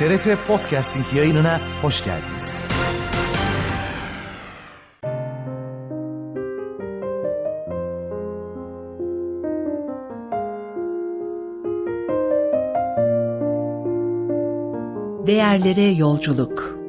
TRT Podcasting yayınına hoş geldiniz. Değerlere yolculuk.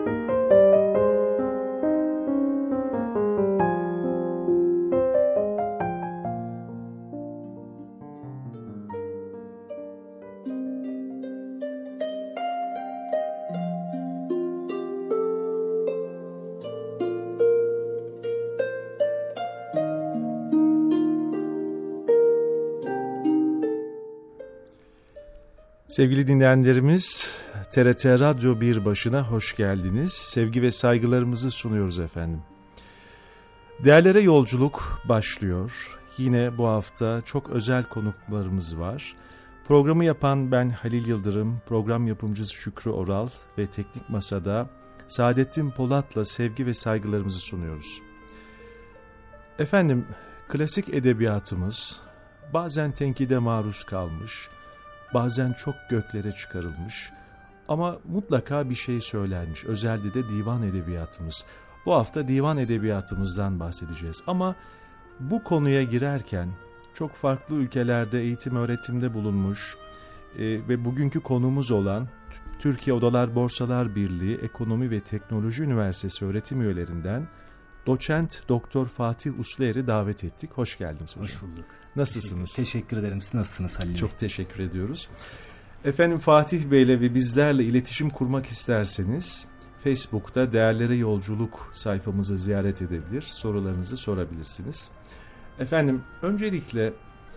Sevgili dinleyenlerimiz, TRT Radyo 1 başına hoş geldiniz. Sevgi ve saygılarımızı sunuyoruz efendim. Değerlere yolculuk başlıyor. Yine bu hafta çok özel konuklarımız var. Programı yapan ben Halil Yıldırım, program yapımcısı Şükrü Oral ve teknik masada Saadettin Polat'la sevgi ve saygılarımızı sunuyoruz. Efendim, klasik edebiyatımız bazen tenkide maruz kalmış, bazen çok göklere çıkarılmış ama mutlaka bir şey söylenmiş. Özellikle de divan edebiyatımız. Bu hafta divan edebiyatımızdan bahsedeceğiz. Ama bu konuya girerken çok farklı ülkelerde eğitim öğretimde bulunmuş ve bugünkü konumuz olan Türkiye Odalar Borsalar Birliği Ekonomi ve Teknoloji Üniversitesi öğretim üyelerinden Doçent Doktor Fatih Usluer'i davet ettik. Hoş geldiniz hocam. Hoş bulduk. Nasılsınız? Teşekkür ederim. Siz nasılsınız Halil Bey? Çok teşekkür ediyoruz. Efendim, Fatih Bey'le ve bizlerle iletişim kurmak isterseniz Facebook'ta Değerlere Yolculuk sayfamızı ziyaret edebilir, sorularınızı sorabilirsiniz. Efendim, öncelikle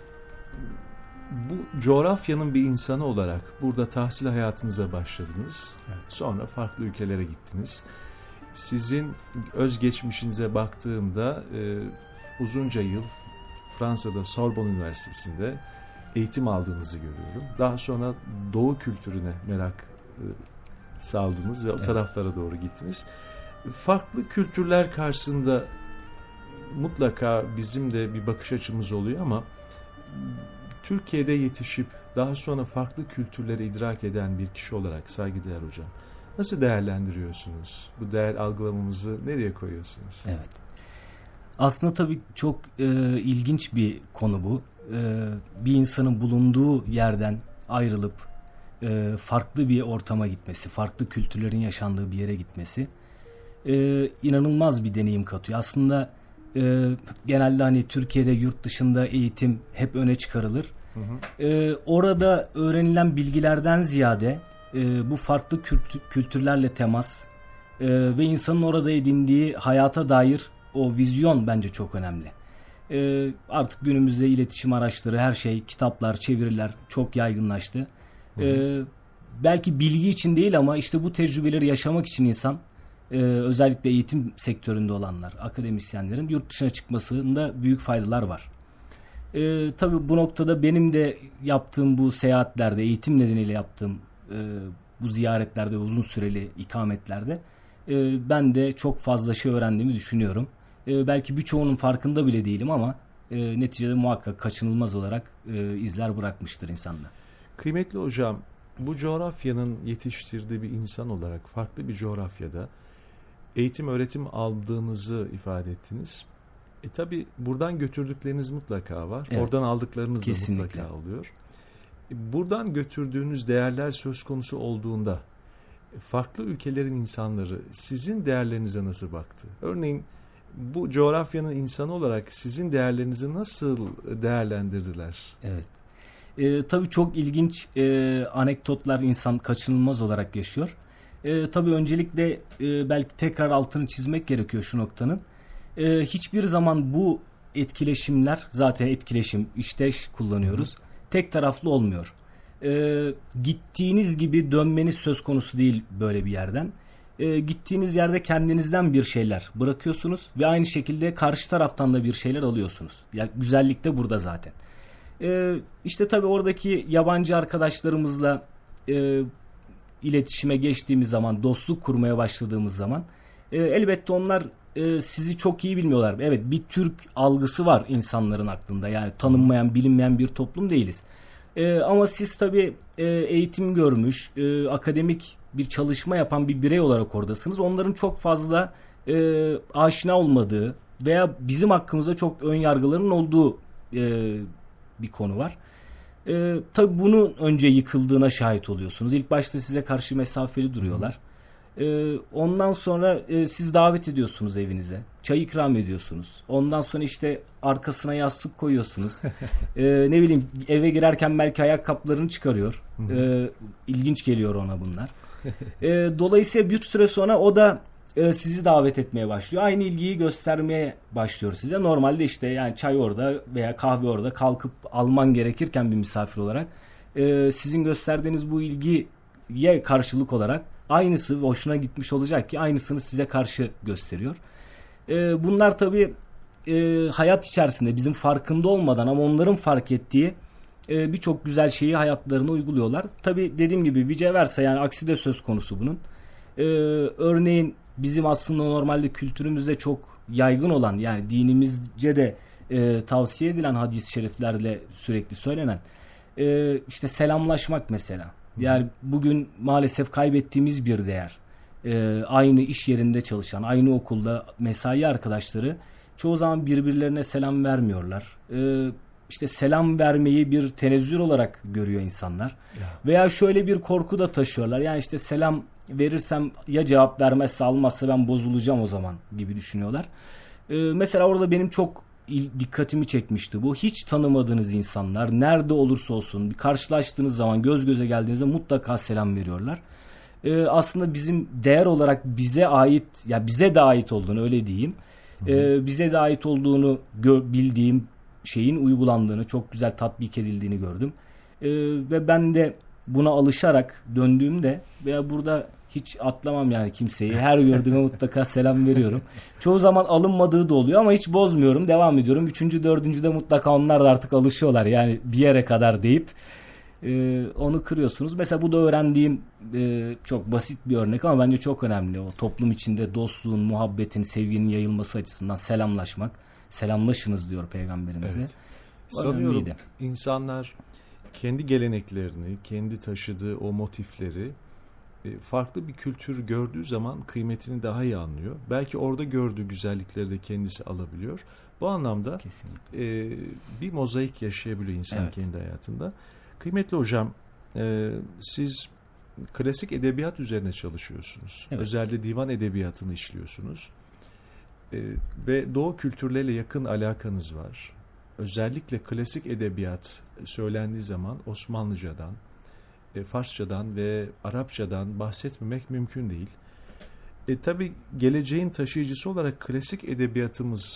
bu coğrafyanın bir insanı olarak burada tahsil hayatınıza başladınız. Evet. Sonra farklı ülkelere gittiniz. Sizin özgeçmişinize baktığımda uzunca yıl Fransa'da Sorbonne Üniversitesi'nde eğitim aldığınızı görüyorum. Daha sonra Doğu kültürüne merak saldınız ve o taraflara doğru gittiniz. Farklı kültürler karşısında mutlaka bizim de bir bakış açımız oluyor ama Türkiye'de yetişip daha sonra farklı kültürleri idrak eden bir kişi olarak saygıdeğer hocam, nasıl değerlendiriyorsunuz? Bu değer algılamamızı nereye koyuyorsunuz? Evet. Aslında tabii çok ilginç bir konu bu. Bir insanın bulunduğu yerden ayrılıp farklı bir ortama gitmesi, farklı kültürlerin yaşandığı bir yere gitmesi inanılmaz bir deneyim katıyor. Aslında genelde hani Türkiye'de yurt dışında eğitim hep öne çıkarılır. Hı hı. Orada öğrenilen bilgilerden ziyade bu farklı kültürlerle temas ve insanın orada edindiği hayata dair o vizyon bence çok önemli. Artık günümüzde iletişim araçları, her şey, kitaplar, çeviriler çok yaygınlaştı. Belki bilgi için değil ama işte bu tecrübeleri yaşamak için insan, özellikle eğitim sektöründe olanlar, akademisyenlerin yurt dışına çıkmasında büyük faydalar var. Tabii bu noktada benim de yaptığım bu seyahatlerde, eğitim nedeniyle yaptığım bu ziyaretlerde, uzun süreli ikametlerde ben de çok fazla şey öğrendiğimi düşünüyorum. Belki birçoğunun farkında bile değilim ama neticede muhakkak kaçınılmaz olarak izler bırakmıştır insanda. Kıymetli hocam, bu coğrafyanın yetiştirdiği bir insan olarak farklı bir coğrafyada eğitim öğretim aldığınızı ifade ettiniz. Tabii buradan götürdükleriniz mutlaka var. Evet, oradan aldıklarınız da mutlaka oluyor. Buradan götürdüğünüz değerler söz konusu olduğunda farklı ülkelerin insanları sizin değerlerinize nasıl baktı? Örneğin bu coğrafyanın insanı olarak sizin değerlerinizi nasıl değerlendirdiler? Evet. Tabii çok ilginç anekdotlar insan kaçınılmaz olarak yaşıyor. Tabii öncelikle belki tekrar altını çizmek gerekiyor şu noktanın. Hiçbir zaman bu etkileşimler, zaten etkileşim, işteş kullanıyoruz. Tek taraflı olmuyor. Gittiğiniz gibi dönmeniz söz konusu değil böyle bir yerden. Gittiğiniz yerde kendinizden bir şeyler bırakıyorsunuz ve aynı şekilde karşı taraftan da bir şeyler alıyorsunuz. Yani güzellik de burada zaten. İşte tabii oradaki yabancı arkadaşlarımızla iletişime geçtiğimiz zaman, dostluk kurmaya başladığımız zaman elbette onlar sizi çok iyi bilmiyorlar. Evet, bir Türk algısı var insanların aklında. Yani tanınmayan, bilinmeyen bir toplum değiliz. Ama siz tabii eğitim görmüş, akademik bir çalışma yapan bir birey olarak oradasınız. Onların çok fazla aşina olmadığı veya bizim hakkımızda çok ön yargıların olduğu bir konu var. Tabii bunun önce yıkıldığına şahit oluyorsunuz. İlk başta size karşı mesafeli duruyorlar. Ondan sonra siz davet ediyorsunuz evinize. Çay ikram ediyorsunuz. Ondan sonra işte arkasına yastık koyuyorsunuz. Ne bileyim, eve girerken belki ayakkabılarını çıkarıyor. İlginç geliyor ona bunlar. Dolayısıyla bir süre sonra o da sizi davet etmeye başlıyor. Aynı ilgiyi göstermeye başlıyor size. Normalde işte yani çay orada veya kahve orada, kalkıp alman gerekirken bir misafir olarak sizin gösterdiğiniz bu ilgiye karşılık olarak aynısı hoşuna gitmiş olacak ki aynısını size karşı gösteriyor. Bunlar tabii hayat içerisinde bizim farkında olmadan ama onların fark ettiği birçok güzel şeyi hayatlarına uyguluyorlar. Tabii dediğim gibi vice versa, yani aksi de söz konusu bunun. Örneğin bizim aslında normalde kültürümüzde çok yaygın olan, yani dinimizce de tavsiye edilen hadis-i şeriflerle sürekli söylenen işte selamlaşmak mesela. Yani bugün maalesef kaybettiğimiz bir değer. Aynı iş yerinde çalışan, aynı okulda mesai arkadaşları çoğu zaman birbirlerine selam vermiyorlar. İşte selam vermeyi bir tenezzül olarak görüyor insanlar. Ya. Veya şöyle bir korku da taşıyorlar. Yani işte selam verirsem ya cevap vermezse, almazsa ben bozulacağım o zaman gibi düşünüyorlar. Mesela orada benim çok dikkatimi çekmişti bu. Hiç tanımadığınız insanlar nerede olursa olsun bir karşılaştığınız zaman, göz göze geldiğinizde mutlaka selam veriyorlar. Aslında bizim değer olarak bize ait, ya bize de ait olduğunu, öyle diyeyim. Bize de ait olduğunu bildiğim şeyin uygulandığını, çok güzel tatbik edildiğini gördüm. Ve ben de buna alışarak döndüğümde veya burada hiç atlamam yani kimseyi. Her gördüğüme mutlaka selam veriyorum. Çoğu zaman alınmadığı da oluyor ama hiç bozmuyorum. Devam ediyorum. 3. 4. de mutlaka onlar da artık alışıyorlar. Yani bir yere kadar deyip onu kırıyorsunuz. Mesela bu da öğrendiğim çok basit bir örnek ama bence çok önemli. O toplum içinde dostluğun, muhabbetin, sevginin yayılması açısından selamlaşmak. Selamlaşınız diyor Peygamberimiz de. Evet. Sanıyorum insanlar kendi geleneklerini, kendi taşıdığı o motifleri farklı bir kültür gördüğü zaman kıymetini daha iyi anlıyor. Belki orada gördüğü güzellikleri de kendisi alabiliyor. Bu anlamda bir mozaik yaşayabiliyor insan kendi hayatında. Kıymetli hocam, siz klasik edebiyat üzerine çalışıyorsunuz. Evet. Özellikle divan edebiyatını işliyorsunuz. Ve Doğu kültürleriyle yakın alakanız var. Özellikle klasik edebiyat söylendiği zaman Osmanlıcadan, Farsçadan ve Arapçadan bahsetmemek mümkün değil. Tabii geleceğin taşıyıcısı olarak klasik edebiyatımız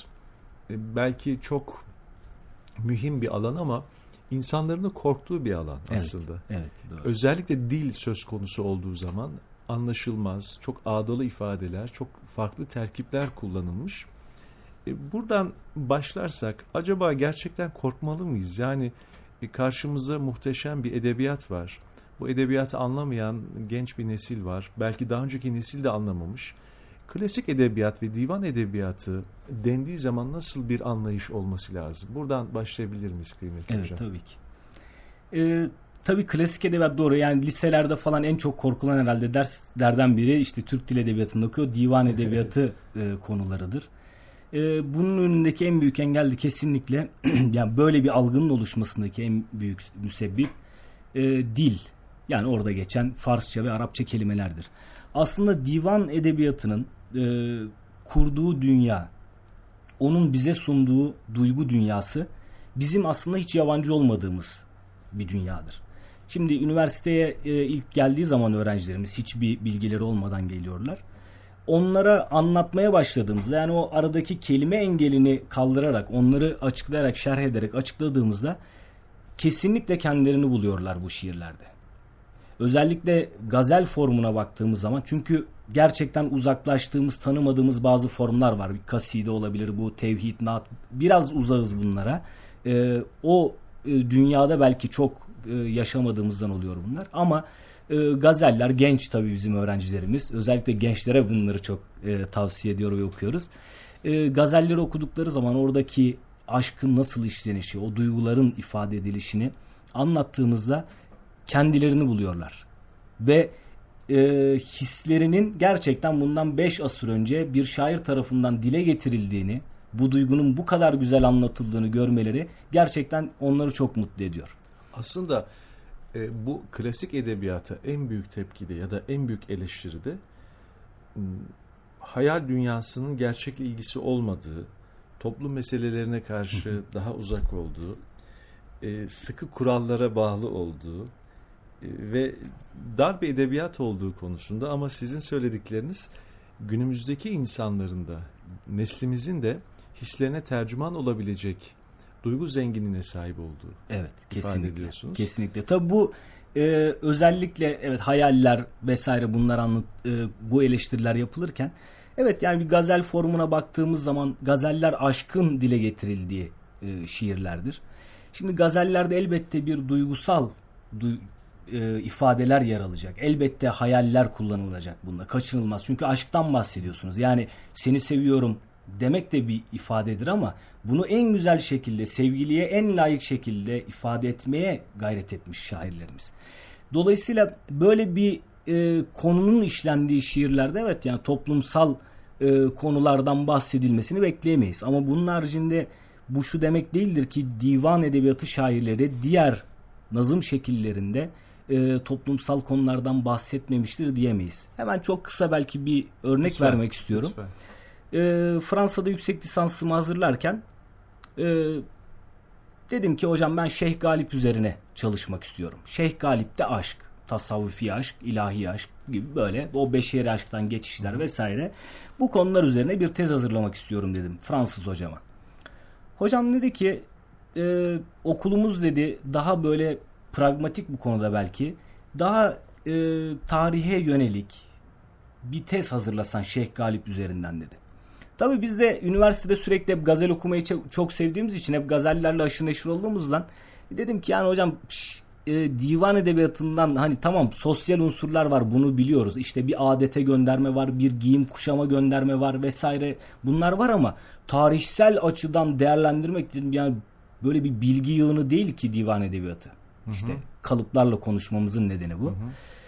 belki çok mühim bir alan ama insanların da korktuğu bir alan aslında. Evet, doğru. Özellikle dil söz konusu olduğu zaman anlaşılmaz, çok ağdalı ifadeler, çok farklı terkipler kullanılmış. Buradan başlarsak acaba gerçekten korkmalı mıyız? Yani karşımıza muhteşem bir edebiyat var. Bu edebiyatı anlamayan genç bir nesil var. Belki daha önceki nesil de anlamamış. Klasik edebiyat ve divan edebiyatı dendiği zaman nasıl bir anlayış olması lazım? Buradan başlayabilir miyiz kıymetli hocam? Evet, tabii ki. Tabii klasik edebiyat doğru. Yani liselerde falan en çok korkulan herhalde derslerden biri işte Türk Dil Edebiyatı'nda okuyor. Divan edebiyatı konularıdır. Bunun önündeki en büyük engel de kesinlikle yani böyle bir algının oluşmasındaki en büyük müsebbip dil. Yani orada geçen Farsça ve Arapça kelimelerdir. Aslında divan edebiyatının kurduğu dünya, onun bize sunduğu duygu dünyası bizim aslında hiç yabancı olmadığımız bir dünyadır. Şimdi üniversiteye ilk geldiği zaman öğrencilerimiz hiçbir bilgileri olmadan geliyorlar. Onlara anlatmaya başladığımızda, yani o aradaki kelime engelini kaldırarak, onları açıklayarak, şerh ederek açıkladığımızda kesinlikle kendilerini buluyorlar bu şiirlerde. Özellikle gazel formuna baktığımız zaman, çünkü gerçekten uzaklaştığımız, tanımadığımız bazı formlar var. Bir kaside olabilir, bu tevhid, naat, biraz uzağız bunlara. O dünyada belki çok yaşamadığımızdan oluyor bunlar. Ama gazeller, genç tabii bizim öğrencilerimiz. Özellikle gençlere bunları çok tavsiye ediyor ve okuyoruz. Gazelleri okudukları zaman oradaki aşkın nasıl işlenişi, o duyguların ifade edilişini anlattığımızda kendilerini buluyorlar. Ve hislerinin gerçekten bundan 5 asır önce bir şair tarafından dile getirildiğini, bu duygunun bu kadar güzel anlatıldığını görmeleri gerçekten onları çok mutlu ediyor. Aslında bu klasik edebiyata en büyük tepkide ya da en büyük eleştiride hayal dünyasının gerçekle ilgisi olmadığı, toplum meselelerine karşı daha uzak olduğu, sıkı kurallara bağlı olduğu ve dar bir edebiyat olduğu konusunda, ama sizin söyledikleriniz günümüzdeki insanların da, neslimizin de hislerine tercüman olabilecek duygu zenginliğine sahip olduğu. Evet, kesinlikle. Kesinlikle. Tabii bu özellikle evet hayaller vesaire bunlar bu eleştiriler yapılırken evet yani bir gazel formuna baktığımız zaman gazeller aşkın dile getirildiği şiirlerdir. Şimdi gazellerde elbette bir duygusal ifadeler yer alacak. Elbette hayaller kullanılacak bunda. Kaçınılmaz. Çünkü aşktan bahsediyorsunuz. Yani seni seviyorum demek de bir ifadedir ama bunu en güzel şekilde, sevgiliye en layık şekilde ifade etmeye gayret etmiş şairlerimiz. Dolayısıyla böyle bir konunun işlendiği şiirlerde evet yani toplumsal konulardan bahsedilmesini bekleyemeyiz. Ama bunun haricinde bu şu demek değildir ki divan edebiyatı şairleri diğer nazım şekillerinde toplumsal konulardan bahsetmemiştir diyemeyiz. Hemen çok kısa belki bir örnek vermek istiyorum. Fransa'da yüksek lisansımı hazırlarken dedim ki hocam ben Şeyh Galip üzerine çalışmak istiyorum. Şeyh Galip'te aşk, tasavvufi aşk, ilahi aşk gibi böyle o beşeri aşktan geçişler vesaire. Bu konular üzerine bir tez hazırlamak istiyorum dedim Fransız hocama. Hocam dedi ki okulumuz dedi daha böyle pragmatik bu konuda belki daha tarihe yönelik bir tez hazırlasan Şeyh Galip üzerinden dedi. Tabii biz de üniversitede sürekli hep gazel okumayı çok sevdiğimiz için hep gazellerle aşırı neşir olduğumuzdan dedim ki yani hocam divan edebiyatından hani tamam sosyal unsurlar var bunu biliyoruz. İşte bir adete gönderme var, bir giyim kuşama gönderme var vesaire bunlar var ama tarihsel açıdan değerlendirmek dedim yani böyle bir bilgi yığını değil ki divan edebiyatı. İşte kalıplarla konuşmamızın nedeni bu.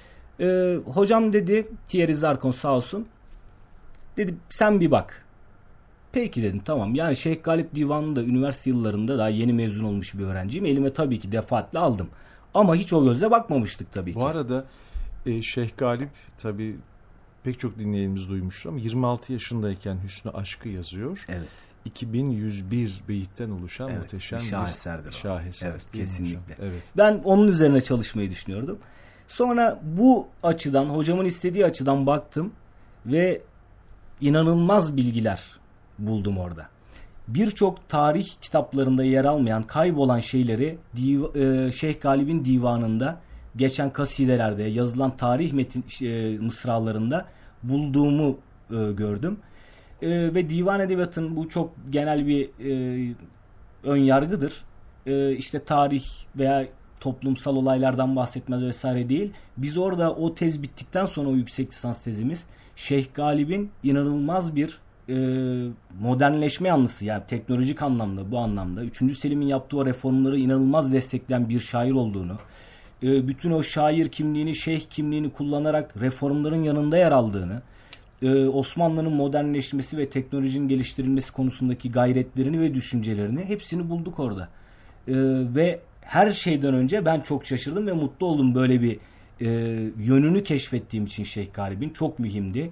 Hocam dedi Thierry Zarkon sağ olsun dedi sen bir bak. Peki dedim tamam yani Şeyh Galip Divanı'nda üniversite yıllarında daha yeni mezun olmuş bir öğrenciyim. Elime tabii ki defaatle aldım. Ama hiç o gözle bakmamıştık tabii ki. Bu arada Şeyh Galip tabii pek çok dinleyenimiz duymuştur ama 26 yaşındayken Hüsnü Aşk'ı yazıyor. Evet. 2101 beyitten oluşan evet, muhteşem bir şaheserdir. Şaheser. Evet kesinlikle. Evet. Ben onun üzerine çalışmayı düşünüyordum. Sonra bu açıdan hocamın istediği açıdan baktım ve inanılmaz bilgiler buldum orada. Birçok tarih kitaplarında yer almayan, kaybolan şeyleri Şeyh Galip'in divanında geçen kasidelerde yazılan tarih mısralarında bulduğumu gördüm. Ve divan edebiyatının bu çok genel bir ön yargıdır. İşte tarih veya toplumsal olaylardan bahsetmez vesaire değil. Biz orada o tez bittikten sonra o yüksek lisans tezimiz Şeyh Galip'in inanılmaz bir modernleşme yanlısı yani teknolojik anlamda bu anlamda 3. Selim'in yaptığı o reformları inanılmaz destekleyen bir şair olduğunu bütün o şair kimliğini şeyh kimliğini kullanarak reformların yanında yer aldığını Osmanlı'nın modernleşmesi ve teknolojinin geliştirilmesi konusundaki gayretlerini ve düşüncelerini hepsini bulduk orada ve her şeyden önce ben çok şaşırdım ve mutlu oldum böyle bir yönünü keşfettiğim için Şeyh Galip'in çok mühimdi.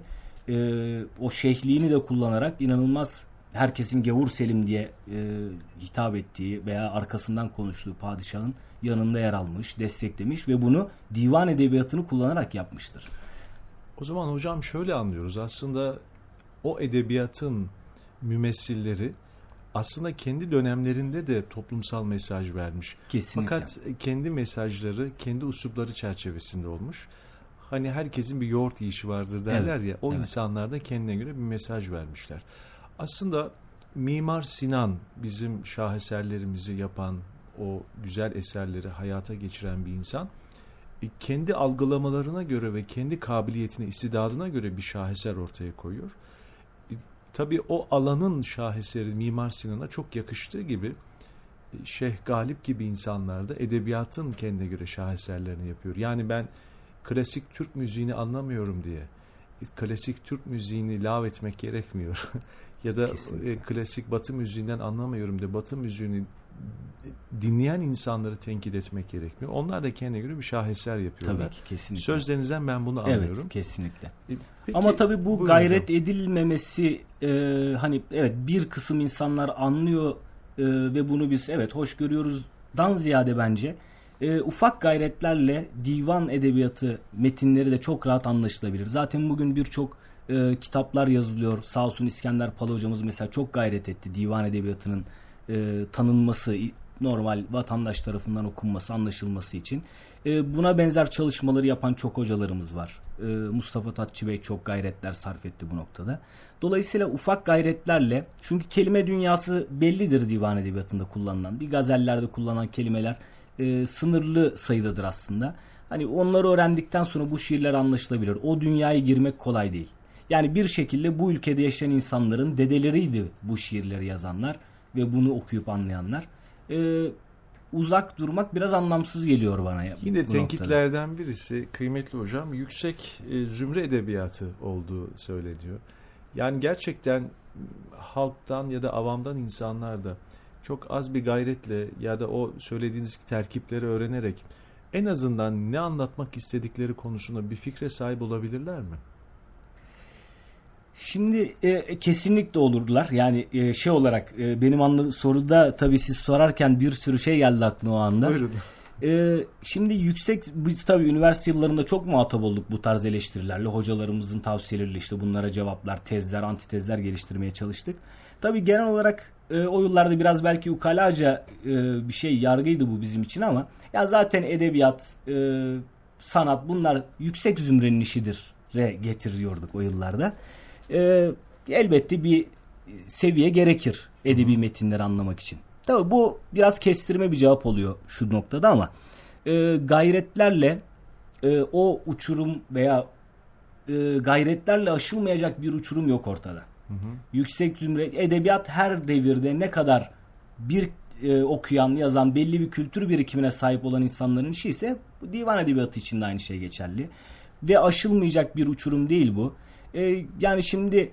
O şeyhliğini de kullanarak inanılmaz herkesin Gavur Selim diye hitap ettiği veya arkasından konuştuğu padişahın yanında yer almış, desteklemiş ve bunu divan edebiyatını kullanarak yapmıştır. O zaman hocam şöyle anlıyoruz aslında o edebiyatın mümessilleri aslında kendi dönemlerinde de toplumsal mesaj vermiş. Kesinlikle. Fakat kendi mesajları, kendi üslupları çerçevesinde olmuş. Hani herkesin bir yoğurt yiyişi vardır derler evet, ya. O evet. İnsanlar da kendine göre bir mesaj vermişler. Aslında Mimar Sinan bizim şaheserlerimizi yapan, o güzel eserleri hayata geçiren bir insan. Kendi algılamalarına göre ve kendi kabiliyetine, istidadına göre bir şaheser ortaya koyuyor. Tabii o alanın şaheseri Mimar Sinan'a çok yakıştığı gibi Şeyh Galip gibi insanlar da edebiyatın kendine göre şaheserlerini yapıyor. Yani ben klasik Türk müziğini anlamıyorum diye klasik Türk müziğini lav etmek gerekmiyor. Ya da klasik Batı müziğinden anlamıyorum diye Batı müziğini dinleyen insanları tenkit etmek gerekmiyor. Onlar da kendine göre bir şaheser yapıyorlar. Tabii ki, kesinlikle. Sözlerinizden ben bunu anlıyorum. Evet, kesinlikle. Peki, ama tabii bu gayret edilmemesi hani evet bir kısım insanlar anlıyor ve bunu biz evet hoş görüyoruzdan ziyade bence ufak gayretlerle divan edebiyatı metinleri de çok rahat anlaşılabilir. Zaten bugün birçok kitaplar yazılıyor. Sağ olsun İskender Pala hocamız mesela çok gayret etti. Divan edebiyatının tanınması, normal vatandaş tarafından okunması, anlaşılması için. Buna benzer çalışmaları yapan çok hocalarımız var. Mustafa Tatçı Bey çok gayretler sarf etti bu noktada. Dolayısıyla ufak gayretlerle, çünkü kelime dünyası bellidir divan edebiyatında kullanılan. Bir gazellerde kullanılan kelimeler sınırlı sayıdadır aslında. Hani onları öğrendikten sonra bu şiirler anlaşılabilir. O dünyaya girmek kolay değil. Yani bir şekilde bu ülkede yaşayan insanların dedeleriydi bu şiirleri yazanlar ve bunu okuyup anlayanlar. Uzak durmak biraz anlamsız geliyor bana. Yine tenkitlerden birisi kıymetli hocam yüksek zümre edebiyatı olduğu söyleniyor. Yani gerçekten halktan ya da avamdan insanlar da çok az bir gayretle ya da o söylediğiniz terkipleri öğrenerek en azından ne anlatmak istedikleri konusunda bir fikre sahip olabilirler mi? Şimdi kesinlikle olurlar. Yani şey olarak benim soruda tabii siz sorarken bir sürü şey geldi aklıma o anda. Buyurun. Şimdi biz tabii üniversite yıllarında çok muhatap olduk bu tarz eleştirilerle. Hocalarımızın tavsiyeleriyle işte bunlara cevaplar, tezler, antitezler geliştirmeye çalıştık. Tabii genel olarak o yıllarda biraz belki ukalaca bir şey, yargıydı bu bizim için ama ya zaten edebiyat, sanat bunlar yüksek zümrenin işidir getiriyorduk o yıllarda. Elbette bir seviye gerekir edebi metinleri anlamak için. Tabii bu biraz kestirme bir cevap oluyor şu noktada ama gayretlerle o uçurum veya gayretlerle aşılmayacak bir uçurum yok ortada. Hı hı. Yüksek zümre edebiyat her devirde ne kadar bir okuyan, yazan, belli bir kültür birikimine sahip olan insanların işi ise bu divan edebiyatı için de aynı şey geçerli. Ve aşılmayacak bir uçurum değil bu. Yani şimdi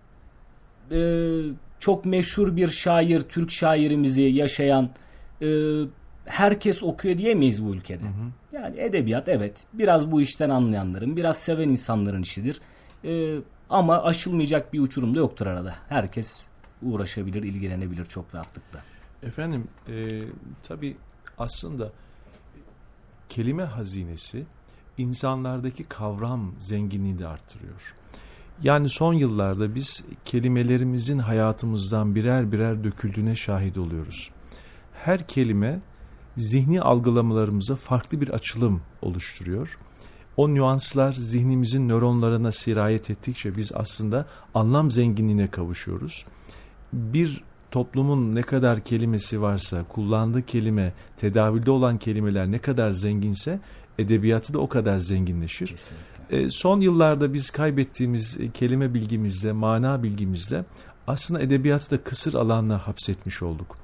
çok meşhur bir şair, Türk şairimizi yaşayan herkes okuyor diyemeyiz bu ülkede. Hı hı. Yani edebiyat evet biraz bu işten anlayanların, biraz seven insanların işidir. Ama aşılmayacak bir uçurum da yoktur arada. Herkes uğraşabilir, ilgilenebilir çok rahatlıkla. Efendim tabii aslında kelime hazinesi insanlardaki kavram zenginliğini de arttırıyor. Yani son yıllarda biz kelimelerimizin hayatımızdan birer birer döküldüğüne şahit oluyoruz. Her kelime zihni algılamalarımıza farklı bir açılım oluşturuyor. O nüanslar zihnimizin nöronlarına sirayet ettikçe biz aslında anlam zenginliğine kavuşuyoruz. Bir toplumun ne kadar kelimesi varsa, kullandığı kelime, tedavülde olan kelimeler ne kadar zenginse edebiyatı da o kadar zenginleşir. Kesinlikle. Son yıllarda biz kaybettiğimiz kelime bilgimizle, mana bilgimizle aslında edebiyatı da kısır alanına hapsetmiş olduk.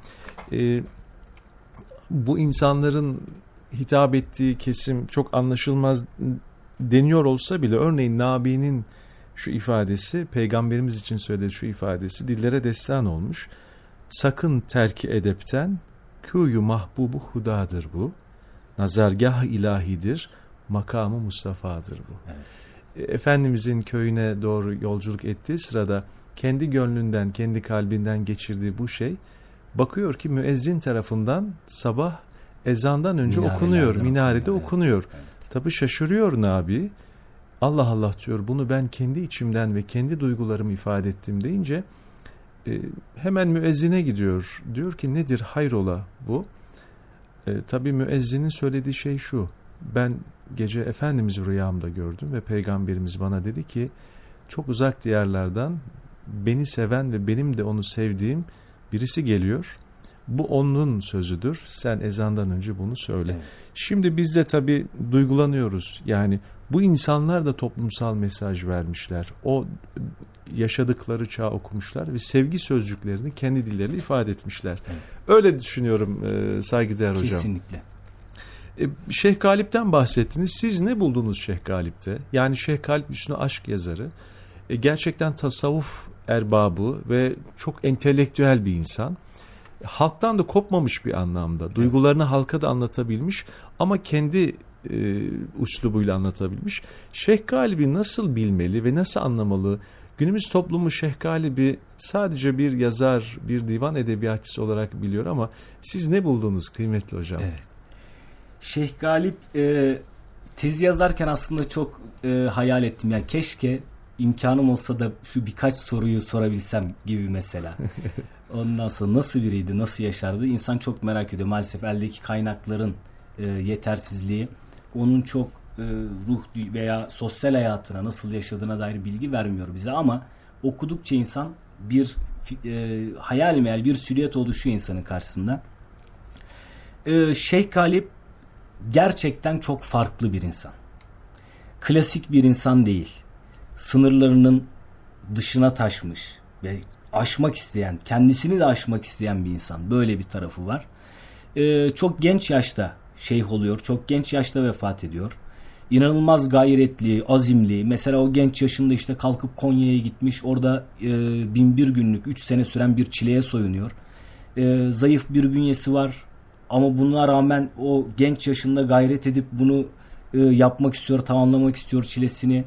Bu insanların hitap ettiği kesim çok anlaşılmaz deniyor olsa bile örneğin Nabi'nin şu ifadesi, peygamberimiz için söylediği şu ifadesi dillere destan olmuş. Sakın terki edepten, kûyu mahbubu hudadır bu. Nazargah ilahidir, makamı Mustafa'dır bu. Evet. Efendimizin köyüne doğru yolculuk ettiği sırada kendi gönlünden, kendi kalbinden geçirdiği bu şey, bakıyor ki müezzin tarafından sabah ezandan önce okunuyor, minarede okunuyor. Evet. Tabii şaşırıyor Nabi. Allah Allah diyor, bunu ben kendi içimden ve kendi duygularımı ifade ettim deyince hemen müezzine gidiyor. Diyor ki nedir hayrola bu? Tabii müezzinin söylediği şey şu. Ben gece Efendimiz'i rüyamda gördüm ve Peygamberimiz bana dedi ki çok uzak diyarlardan beni seven ve benim de onu sevdiğim birisi geliyor. Bu onun sözüdür. Sen ezandan önce bunu söyle. Evet. Şimdi biz de tabii duygulanıyoruz. Yani bu insanlar da toplumsal mesaj vermişler. O yaşadıkları çağı okumuşlar ve sevgi sözcüklerini kendi dilleriyle ifade etmişler. Evet. Öyle düşünüyorum saygıdeğer hocam. Kesinlikle. Şeyh Galip'ten bahsettiniz. Siz ne buldunuz Şeyh Galip'te? Yani Şeyh Galip Hüsnü Aşk yazarı. Gerçekten tasavvuf erbabı ve çok entelektüel bir insan. Halktan da kopmamış bir anlamda. Duygularını halka da anlatabilmiş ama kendi üslubuyla anlatabilmiş. Şeyh Galip'i nasıl bilmeli ve nasıl anlamalı? Günümüz toplumu Şeyh Galip'i sadece bir yazar, bir divan edebiyatçısı olarak biliyor ama siz ne buldunuz kıymetli hocam? Evet. Şeyh Galip tezi yazarken aslında çok hayal ettim. Yani keşke imkanım olsa da şu birkaç soruyu sorabilsem gibi mesela. Ondan sonra nasıl biriydi, nasıl yaşardı? İnsan çok merak ediyor. Maalesef eldeki kaynakların yetersizliği onun çok ruh veya sosyal hayatına nasıl yaşadığına dair bilgi vermiyor bize ama okudukça insan bir hayal meyal bir silüet oluşuyor insanın karşısında. Şeyh Galip gerçekten çok farklı bir insan. Klasik bir insan değil. Sınırlarının dışına taşmış ve aşmak isteyen, kendisini de aşmak isteyen bir insan. Böyle bir tarafı var. Çok genç yaşta şeyh oluyor. Çok genç yaşta vefat ediyor. İnanılmaz gayretli, azimli. Mesela o genç yaşında işte kalkıp Konya'ya gitmiş. Orada 1001 günlük 3 sene süren bir çileye soyunuyor. Zayıf bir bünyesi var. Ama buna rağmen o genç yaşında gayret edip bunu yapmak istiyor, tamamlamak istiyor çilesini.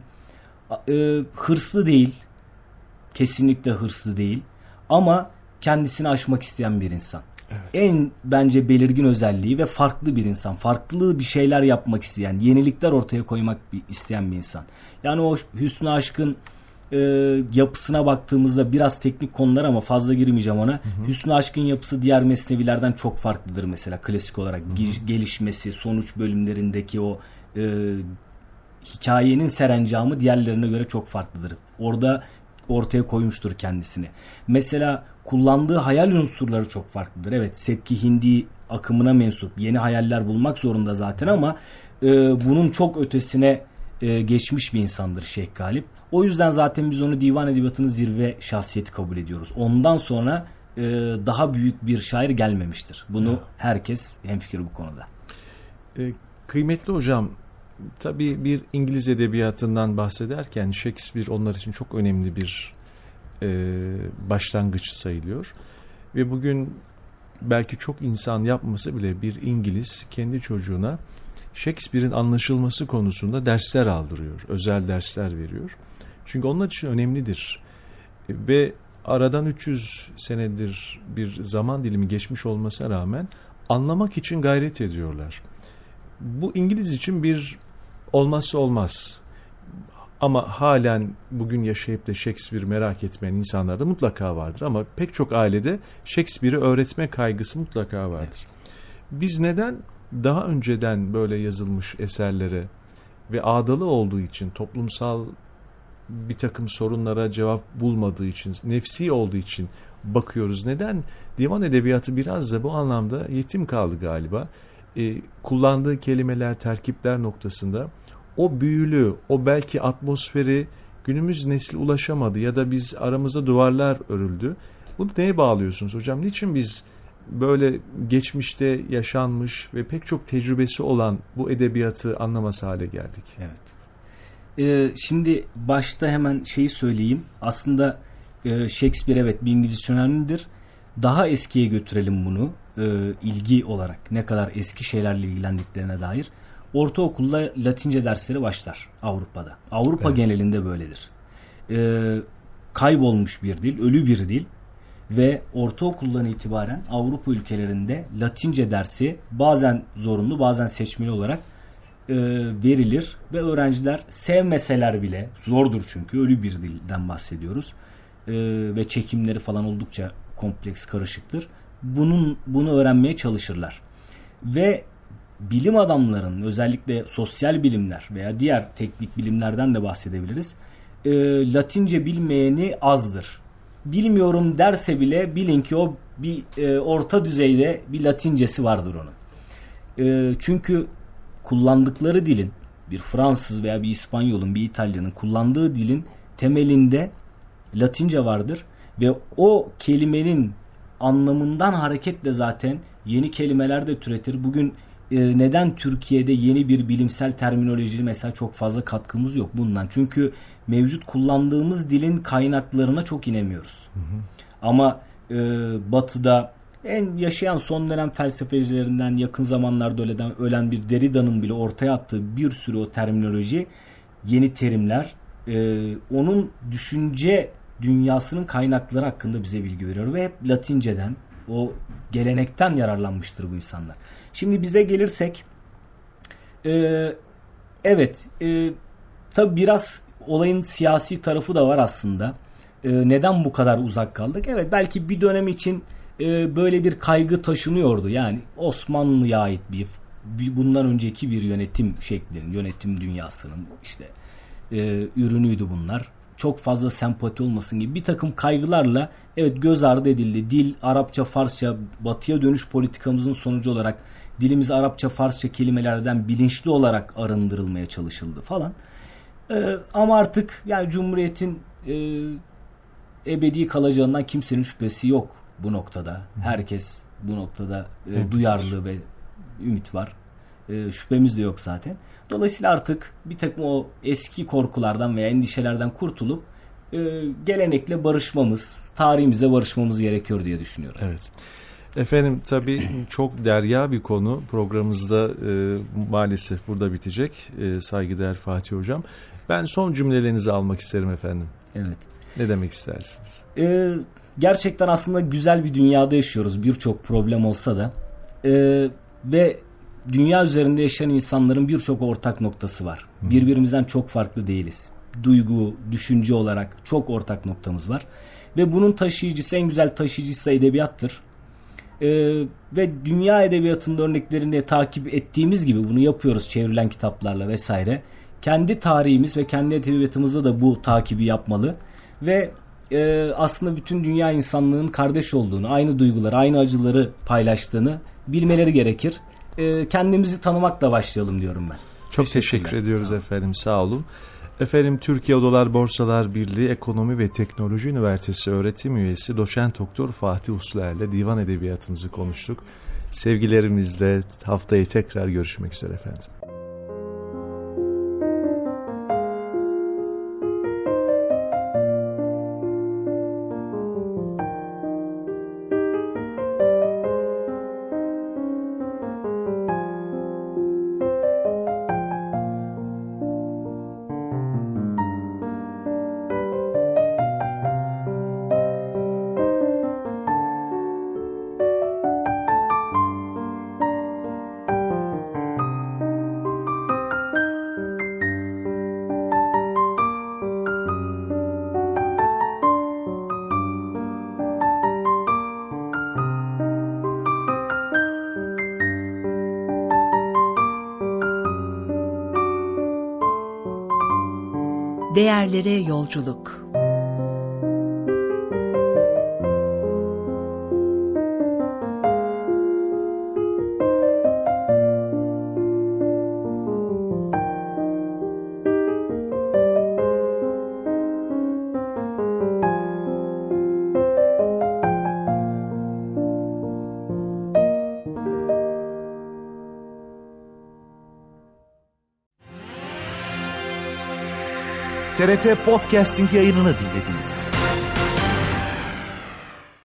Hırslı değil. Kesinlikle hırslı değil. Ama kendisini aşmak isteyen bir insan. Evet. En bence belirgin özelliği ve farklı bir insan. Farklı bir şeyler yapmak isteyen, yenilikler ortaya koymak isteyen bir insan. Yani o Hüsnü Aşk'ın yapısına baktığımızda biraz teknik konular ama fazla girmeyeceğim ona. Hı hı. Hüsnü Aşk'ın yapısı diğer mesnevilerden çok farklıdır mesela klasik olarak. Hı hı. Gelişmesi, sonuç bölümlerindeki o hikayenin serencamı diğerlerine göre çok farklıdır. Orada ortaya koymuştur kendisini. Mesela kullandığı hayal unsurları çok farklıdır. Evet, Sebki Hindi akımına mensup yeni hayaller bulmak zorunda zaten ama bunun çok ötesine geçmiş bir insandır Şeyh Galip. O yüzden zaten biz onu divan edebiyatının zirve şahsiyeti kabul ediyoruz. Ondan sonra daha büyük bir şair gelmemiştir. Bunu herkes hemfikir bu konuda. Kıymetli hocam, tabii bir İngiliz edebiyatından bahsederken Shakespeare onlar için çok önemli bir başlangıç sayılıyor. Ve bugün belki çok insan yapmasa bile bir İngiliz kendi çocuğuna Shakespeare'in anlaşılması konusunda dersler aldırıyor. Özel dersler veriyor. Çünkü onlar için önemlidir. Ve aradan 300 senedir bir zaman dilimi geçmiş olmasına rağmen anlamak için gayret ediyorlar. Bu İngiliz için bir olmazsa olmaz. Ama halen bugün yaşayıp da Shakespeare merak etmeyen insanlar da mutlaka vardır. Ama pek çok ailede Shakespeare'i öğretme kaygısı mutlaka vardır. Evet. Biz neden daha önceden böyle yazılmış eserlere ve ağdalı olduğu için, toplumsal bir takım sorunlara cevap bulmadığı için, nefsi olduğu için bakıyoruz? Neden divan edebiyatı biraz da bu anlamda yetim kaldı galiba? Kullandığı kelimeler, terkipler noktasında o büyülü, o belki atmosferi günümüz nesli ulaşamadı ya da biz aramıza duvarlar örüldü. Bunu neye bağlıyorsunuz hocam? Niçin biz böyle geçmişte yaşanmış ve pek çok tecrübesi olan bu edebiyatı anlamaz hale geldik? Evet. Şimdi başta hemen şeyi söyleyeyim. Aslında Shakespeare evet bir İngiliz önemlidir. Daha eskiye götürelim bunu. İlgi olarak ne kadar eski şeylerle ilgilendiklerine dair. Ortaokulda Latince dersleri başlar Avrupa'da. Avrupa genelinde böyledir. Kaybolmuş bir dil, ölü bir dil ve ortaokuldan itibaren Avrupa ülkelerinde Latince dersi bazen zorunlu, bazen seçmeli olarak verilir ve öğrenciler sevmeseler bile, zordur çünkü ölü bir dilden bahsediyoruz ve çekimleri falan oldukça kompleks, karışıktır. Bunu öğrenmeye çalışırlar. Ve bilim adamlarının, özellikle sosyal bilimler veya diğer teknik bilimlerden de bahsedebiliriz. Latince bilmeyeni azdır. Bilmiyorum derse bile bilin ki o bir orta düzeyde bir Latincesi vardır onun. Çünkü kullandıkları dilin, bir Fransız veya bir İspanyol'un, bir İtalyan'ın kullandığı dilin temelinde Latince vardır ve o kelimenin anlamından hareketle zaten yeni kelimeler de türetir. Bugün neden Türkiye'de yeni bir bilimsel terminoloji mesela çok fazla katkımız yok bundan? Çünkü mevcut kullandığımız dilin kaynaklarına çok inemiyoruz. Ama Batı'da yaşayan son dönem felsefecilerinden yakın zamanlarda ölen bir Derrida'nın bile ortaya attığı bir sürü o terminoloji, yeni terimler onun düşünce dünyasının kaynakları hakkında bize bilgi veriyor ve hep Latinceden, o gelenekten yararlanmıştır bu insanlar. Şimdi bize gelirsek evet tabi biraz olayın siyasi tarafı da var aslında. Neden bu kadar uzak kaldık? Evet, belki bir dönem için böyle bir kaygı taşınıyordu. Yani Osmanlı'ya ait bundan önceki bir yönetim şeklinin, yönetim dünyasının işte ürünüydü bunlar. Çok fazla sempati olmasın gibi bir takım kaygılarla evet göz ardı edildi. Dil, Arapça, Farsça, batıya dönüş politikamızın sonucu olarak dilimiz Arapça, Farsça kelimelerden bilinçli olarak arındırılmaya çalışıldı falan. Ama artık yani Cumhuriyet'in ebedi kalacağından kimsenin şüphesi yok bu noktada. Herkes bu noktada duyarlı ve ümit var. Şüphemiz de yok zaten. Dolayısıyla artık bir takım o eski korkulardan veya endişelerden kurtulup gelenekle barışmamız, tarihimizle barışmamız gerekiyor diye düşünüyorum. Evet. Efendim tabii çok derya bir konu programımızda maalesef burada bitecek. Saygıdeğer Fatih Hocam. Ben son cümlelerinizi almak isterim efendim. Evet. Ne demek istersiniz? Gerçekten aslında güzel bir dünyada yaşıyoruz. Birçok problem olsa da. Ve dünya üzerinde yaşayan insanların birçok ortak noktası var. Birbirimizden çok farklı değiliz. Duygu, düşünce olarak çok ortak noktamız var. Ve bunun taşıyıcısı, en güzel taşıyıcısı edebiyattır. Ve dünya edebiyatının örneklerini takip ettiğimiz gibi bunu yapıyoruz çevrilen kitaplarla vesaire. Kendi tarihimiz ve kendi edebiyatımızda da bu takibi yapmalı. Ve aslında bütün dünya insanlığının kardeş olduğunu, aynı duyguları, aynı acıları paylaştığını bilmeleri gerekir. Kendimizi tanımakla başlayalım diyorum ben. Çok teşekkür ediyoruz efendim, sağ olun. Efendim Türkiye Odalar Borsalar Birliği Ekonomi ve Teknoloji Üniversitesi öğretim üyesi Doçent Doktor Fatih Usluer'le divan edebiyatımızı konuştuk. Sevgilerimizle haftaya tekrar görüşmek üzere efendim. Değerlere yolculuk. TRT Podcasting yayınını dinlediniz.